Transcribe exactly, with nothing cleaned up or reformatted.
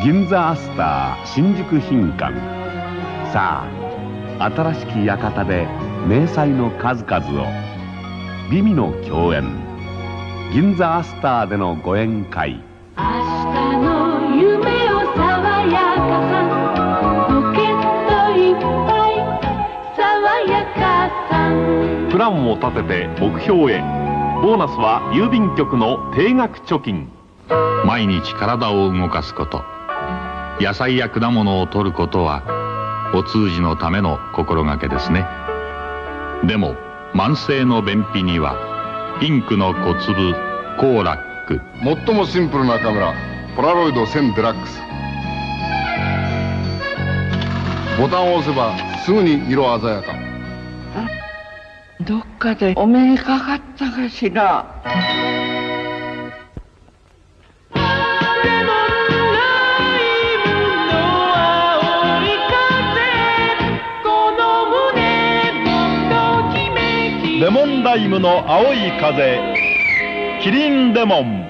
銀座アスター新宿賓館。さあ新しき館で名祭の数々を。美味の共演、銀座アスターでのご宴会。 明日の夢を爽やかさ、ポケットいっぱい爽やかさ。 プランを立てて目標へ。ボーナスは郵便局の定額貯金。 毎日体を動かすこと、野菜や果物を取ることはお通じのための心がけですね。でも慢性の便秘にはピンクの小粒コーラック。 最もシンプルなカメラポラロイドせんデラックス。ボタンを押せばすぐに色鮮やか。 どっかでお目にかかったかしら。 レモンライムの青い風、キリンレモン。